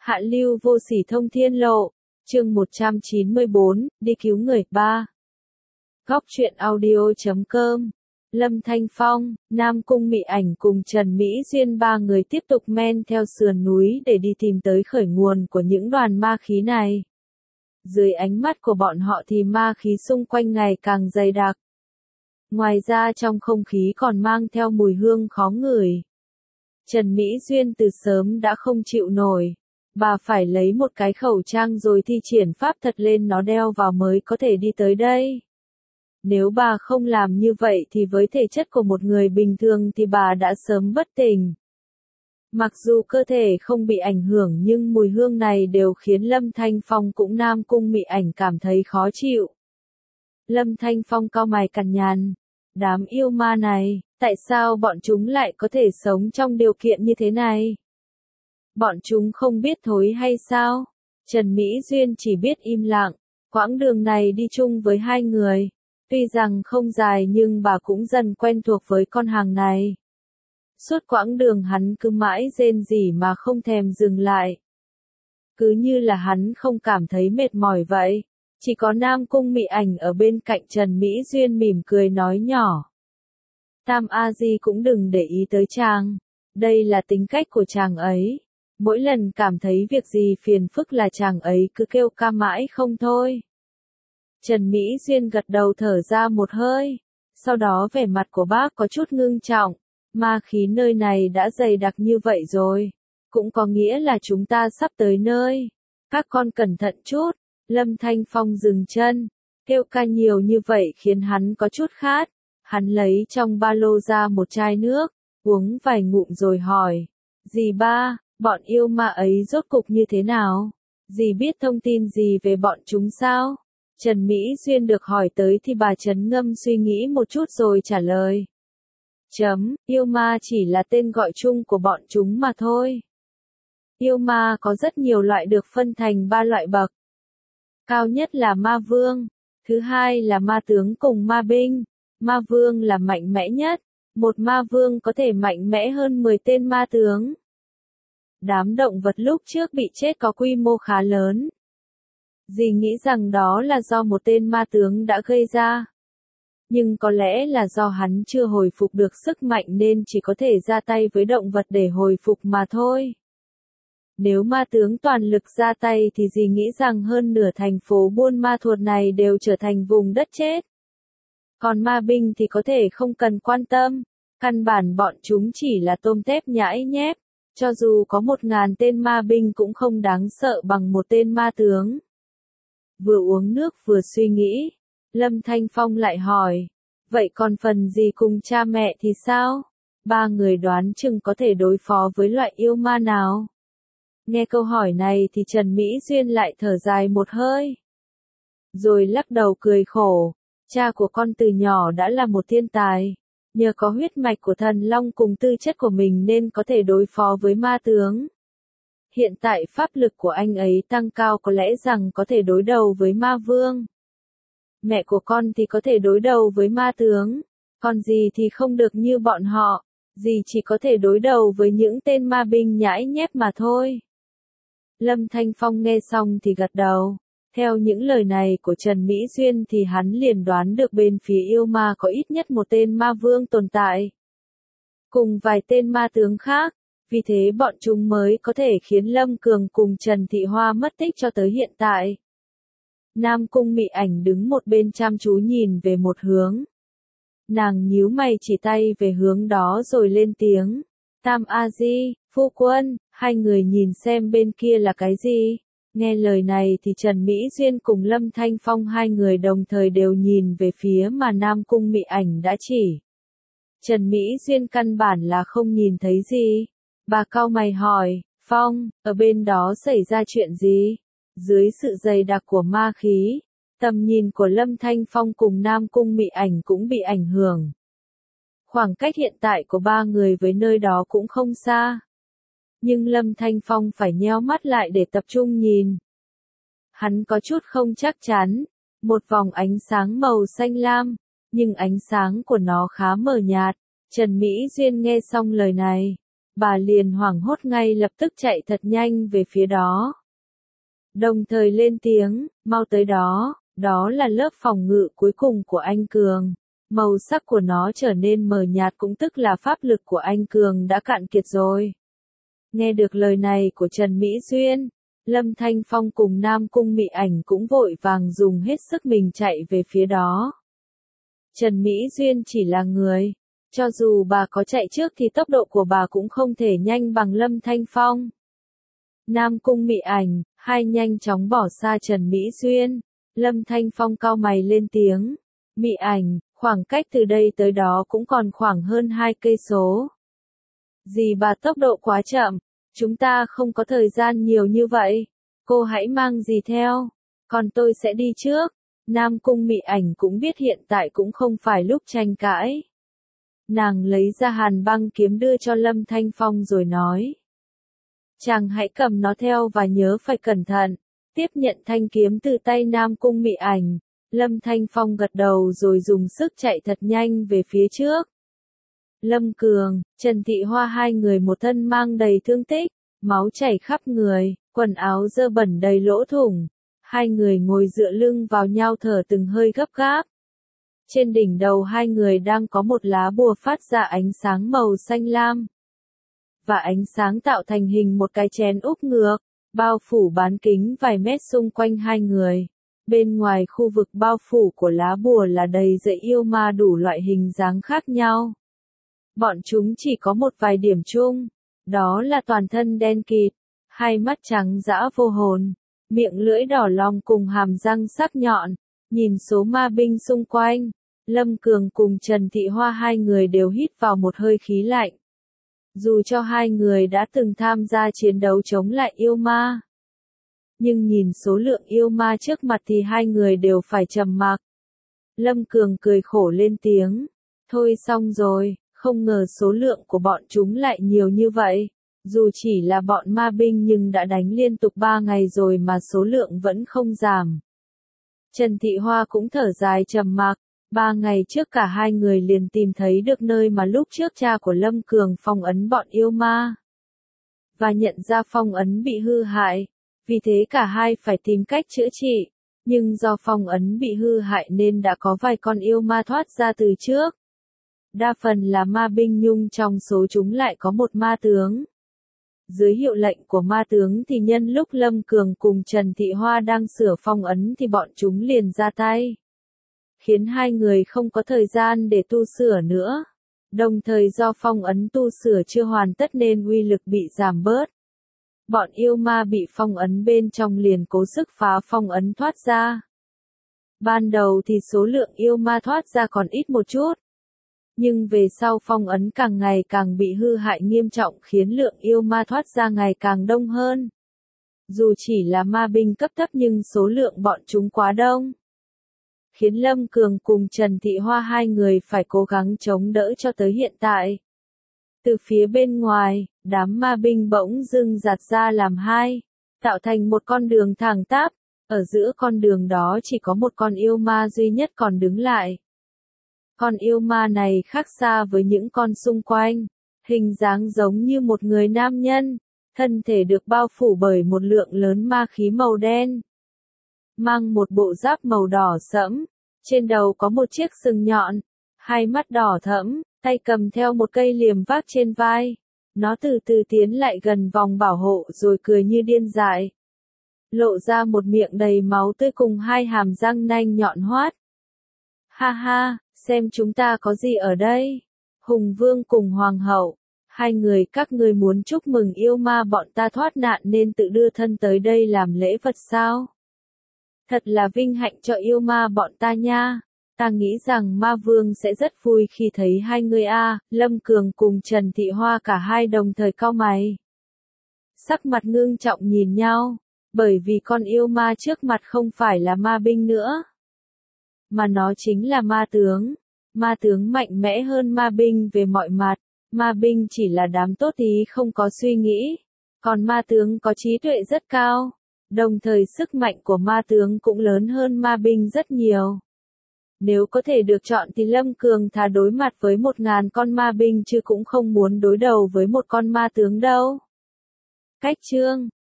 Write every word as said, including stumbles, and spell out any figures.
Hạ lưu vô sỉ thông thiên lộ, chương một trăm chín mươi bốn, đi cứu người, ba. Góc truyện audio chấm com. Lâm Thanh Phong, Nam Cung Mị Ảnh cùng Trần Mỹ Duyên ba người tiếp tục men theo sườn núi để đi tìm tới khởi nguồn của những đoàn ma khí này. Dưới ánh mắt của bọn họ thì ma khí xung quanh ngày càng dày đặc. Ngoài ra trong không khí còn mang theo mùi hương khó ngửi. Trần Mỹ Duyên từ sớm đã không chịu nổi. Bà phải lấy một cái khẩu trang rồi thi triển pháp thật lên nó đeo vào mới có thể đi tới đây. Nếu bà không làm như vậy thì với thể chất của một người bình thường thì bà đã sớm bất tỉnh. Mặc dù cơ thể không bị ảnh hưởng nhưng mùi hương này đều khiến Lâm Thanh Phong cũng Nam Cung Mị Ảnh cảm thấy khó chịu. Lâm Thanh Phong cau mày cằn nhằn. Đám yêu ma này, tại sao bọn chúng lại có thể sống trong điều kiện như thế này? Bọn chúng không biết thối hay sao? Trần Mỹ Duyên chỉ biết im lặng. Quãng đường này đi chung với hai người. Tuy rằng không dài nhưng bà cũng dần quen thuộc với con hàng này. Suốt quãng đường hắn cứ mãi rên rỉ mà không thèm dừng lại. Cứ như là hắn không cảm thấy mệt mỏi vậy. Chỉ có Nam Cung Mị Ảnh ở bên cạnh Trần Mỹ Duyên mỉm cười nói nhỏ. Tam A Di cũng đừng để ý tới chàng. Đây là tính cách của chàng ấy. Mỗi lần cảm thấy việc gì phiền phức là chàng ấy cứ kêu ca mãi không thôi. Trần Mỹ Duyên gật đầu thở ra một hơi. Sau đó vẻ mặt của bác có chút ngưng trọng. Ma khí nơi này đã dày đặc như vậy rồi. Cũng có nghĩa là chúng ta sắp tới nơi. Các con cẩn thận chút. Lâm Thanh Phong dừng chân. Kêu ca nhiều như vậy khiến hắn có chút khát. Hắn lấy trong ba lô ra một chai nước. Uống vài ngụm rồi hỏi. Dì ba, bọn yêu ma ấy rốt cục như thế nào? Dì biết thông tin gì về bọn chúng sao? Trần Mỹ Duyên được hỏi tới thì bà trấn ngâm suy nghĩ một chút rồi trả lời. Chấm, yêu ma chỉ là tên gọi chung của bọn chúng mà thôi. Yêu ma có rất nhiều loại được phân thành ba loại bậc. Cao nhất là ma vương, thứ hai là ma tướng cùng ma binh. Ma vương là mạnh mẽ nhất, một ma vương có thể mạnh mẽ hơn mười tên ma tướng. Đám động vật lúc trước bị chết có quy mô khá lớn. Dì nghĩ rằng đó là do một tên ma tướng đã gây ra. Nhưng có lẽ là do hắn chưa hồi phục được sức mạnh nên chỉ có thể ra tay với động vật để hồi phục mà thôi. Nếu ma tướng toàn lực ra tay thì dì nghĩ rằng hơn nửa thành phố Buôn Ma Thuột này đều trở thành vùng đất chết. Còn ma binh thì có thể không cần quan tâm. Căn bản bọn chúng chỉ là tôm tép nhãi nhép. Cho dù có một ngàn tên ma binh cũng không đáng sợ bằng một tên ma tướng. Vừa uống nước vừa suy nghĩ. Lâm Thanh Phong lại hỏi. Vậy còn phần gì cùng cha mẹ thì sao? Ba người đoán chừng có thể đối phó với loại yêu ma nào? Nghe câu hỏi này thì Trần Mỹ Duyên lại thở dài một hơi. Rồi lắc đầu cười khổ. Cha của con từ nhỏ đã là một thiên tài. Nhờ có huyết mạch của thần long cùng tư chất của mình nên có thể đối phó với ma tướng. Hiện tại pháp lực của anh ấy tăng cao có lẽ rằng có thể đối đầu với ma vương. Mẹ của con thì có thể đối đầu với ma tướng. Còn dì thì không được như bọn họ. Dì chỉ có thể đối đầu với những tên ma binh nhãi nhép mà thôi. Lâm Thanh Phong nghe xong thì gật đầu. Theo những lời này của Trần Mỹ Duyên thì hắn liền đoán được bên phía yêu ma có ít nhất một tên ma vương tồn tại. Cùng vài tên ma tướng khác. Vì thế bọn chúng mới có thể khiến Lâm Cường cùng Trần Thị Hoa mất tích cho tới hiện tại. Nam Cung Mị Ảnh đứng một bên chăm chú nhìn về một hướng. Nàng nhíu mày chỉ tay về hướng đó rồi lên tiếng. Tam A Di, phu quân, hai người nhìn xem bên kia là cái gì? Nghe lời này thì Trần Mỹ Duyên cùng Lâm Thanh Phong hai người đồng thời đều nhìn về phía mà Nam Cung Mị Ảnh đã chỉ. Trần Mỹ Duyên căn bản là không nhìn thấy gì. Bà cau mày hỏi, Phong, ở bên đó xảy ra chuyện gì? Dưới sự dày đặc của ma khí, tầm nhìn của Lâm Thanh Phong cùng Nam Cung Mị Ảnh cũng bị ảnh hưởng. Khoảng cách hiện tại của ba người với nơi đó cũng không xa. Nhưng Lâm Thanh Phong phải nheo mắt lại để tập trung nhìn. Hắn có chút không chắc chắn. Một vòng ánh sáng màu xanh lam, nhưng ánh sáng của nó khá mờ nhạt. Trần Mỹ Duyên nghe xong lời này. bà liền hoảng hốt ngay lập tức chạy thật nhanh về phía đó. Đồng thời lên tiếng, mau tới đó, đó là lớp phòng ngự cuối cùng của anh Cường. Màu sắc của nó trở nên mờ nhạt cũng tức là pháp lực của anh Cường đã cạn kiệt rồi. Nghe được lời này của Trần Mỹ Duyên, Lâm Thanh Phong cùng Nam Cung Mị Ảnh cũng vội vàng dùng hết sức mình chạy về phía đó. Trần Mỹ Duyên chỉ là người, cho dù bà có chạy trước thì tốc độ của bà cũng không thể nhanh bằng Lâm Thanh Phong. Nam Cung Mị Ảnh, hai nhanh chóng bỏ xa Trần Mỹ Duyên. Lâm Thanh Phong cau mày lên tiếng, Mị Ảnh, khoảng cách từ đây tới đó cũng còn khoảng hơn hai cây số. Dì bà tốc độ quá chậm, chúng ta không có thời gian nhiều như vậy, cô hãy mang dì theo, còn tôi sẽ đi trước. Nam Cung Mị Ảnh cũng biết hiện tại cũng không phải lúc tranh cãi. Nàng lấy ra hàn băng kiếm đưa cho Lâm Thanh Phong rồi nói. Chàng hãy cầm nó theo và nhớ phải cẩn thận. Tiếp nhận thanh kiếm từ tay Nam Cung Mị Ảnh, Lâm Thanh Phong gật đầu rồi dùng sức chạy thật nhanh về phía trước. Lâm Cường, Trần Thị Hoa hai người một thân mang đầy thương tích, máu chảy khắp người, quần áo dơ bẩn đầy lỗ thủng. Hai người ngồi dựa lưng vào nhau thở từng hơi gấp gáp. Trên đỉnh đầu hai người đang có một lá bùa phát ra ánh sáng màu xanh lam. Và ánh sáng tạo thành hình một cái chén úp ngược, bao phủ bán kính vài mét xung quanh hai người. Bên ngoài khu vực bao phủ của lá bùa là đầy dãy yêu ma đủ loại hình dáng khác nhau. Bọn chúng chỉ có một vài điểm chung, đó là toàn thân đen kịt, hai mắt trắng dã vô hồn, miệng lưỡi đỏ long cùng hàm răng sắc nhọn. Nhìn số ma binh xung quanh, Lâm Cường cùng Trần Thị Hoa hai người đều hít vào một hơi khí lạnh. Dù cho hai người đã từng tham gia chiến đấu chống lại yêu ma, nhưng nhìn số lượng yêu ma trước mặt thì hai người đều phải trầm mặc. Lâm Cường cười khổ lên tiếng, thôi xong rồi, không ngờ số lượng của bọn chúng lại nhiều như vậy. Dù chỉ là bọn ma binh nhưng đã đánh liên tục ba ngày rồi mà số lượng vẫn không giảm. Trần Thị Hoa cũng thở dài trầm mặc. Ba ngày trước cả hai người liền tìm thấy được nơi mà lúc trước cha của Lâm Cường phong ấn bọn yêu ma. Và nhận ra phong ấn bị hư hại. Vì thế cả hai phải tìm cách chữa trị. Nhưng do phong ấn bị hư hại nên đã có vài con yêu ma thoát ra từ trước. Đa phần là ma binh nhưng trong số chúng lại có một ma tướng. Dưới hiệu lệnh của ma tướng thì nhân lúc Lâm Cường cùng Trần Thị Hoa đang sửa phong ấn thì bọn chúng liền ra tay. Khiến hai người không có thời gian để tu sửa nữa. Đồng thời do phong ấn tu sửa chưa hoàn tất nên uy lực bị giảm bớt. Bọn yêu ma bị phong ấn bên trong liền cố sức phá phong ấn thoát ra. Ban đầu thì số lượng yêu ma thoát ra còn ít một chút. Nhưng về sau phong ấn càng ngày càng bị hư hại nghiêm trọng khiến lượng yêu ma thoát ra ngày càng đông hơn. Dù chỉ là ma binh cấp thấp nhưng số lượng bọn chúng quá đông. Khiến Lâm Cường cùng Trần Thị Hoa hai người phải cố gắng chống đỡ cho tới hiện tại. Từ phía bên ngoài, đám ma binh bỗng dưng giạt ra làm hai, tạo thành một con đường thẳng tắp, ở giữa con đường đó chỉ có một con yêu ma duy nhất còn đứng lại. Con yêu ma này khác xa với những con xung quanh, hình dáng giống như một người nam nhân, thân thể được bao phủ bởi một lượng lớn ma khí màu đen. Mang một bộ giáp màu đỏ sẫm, trên đầu có một chiếc sừng nhọn, hai mắt đỏ thẫm, tay cầm theo một cây liềm vác trên vai. Nó từ từ tiến lại gần vòng bảo hộ rồi cười như điên dại. Lộ ra một miệng đầy máu tươi cùng hai hàm răng nanh nhọn hoắt. Ha ha, xem chúng ta có gì ở đây. Hùng Vương cùng Hoàng hậu, hai người các ngươi muốn chúc mừng yêu ma bọn ta thoát nạn nên tự đưa thân tới đây làm lễ vật sao? Thật là vinh hạnh cho yêu ma bọn ta nha. Ta nghĩ rằng ma vương sẽ rất vui khi thấy hai người a. Lâm Cường cùng Trần Thị Hoa cả hai đồng thời cau mày. Sắc mặt ngưng trọng nhìn nhau, bởi vì con yêu ma trước mặt không phải là ma binh nữa, mà nó chính là ma tướng. Ma tướng mạnh mẽ hơn ma binh về mọi mặt. Ma binh chỉ là đám tốt ý không có suy nghĩ, còn ma tướng có trí tuệ rất cao. Đồng thời sức mạnh của ma tướng cũng lớn hơn ma binh rất nhiều. Nếu có thể được chọn thì Lâm Cường thà đối mặt với một ngàn con ma binh chứ cũng không muốn đối đầu với một con ma tướng đâu. Cách chương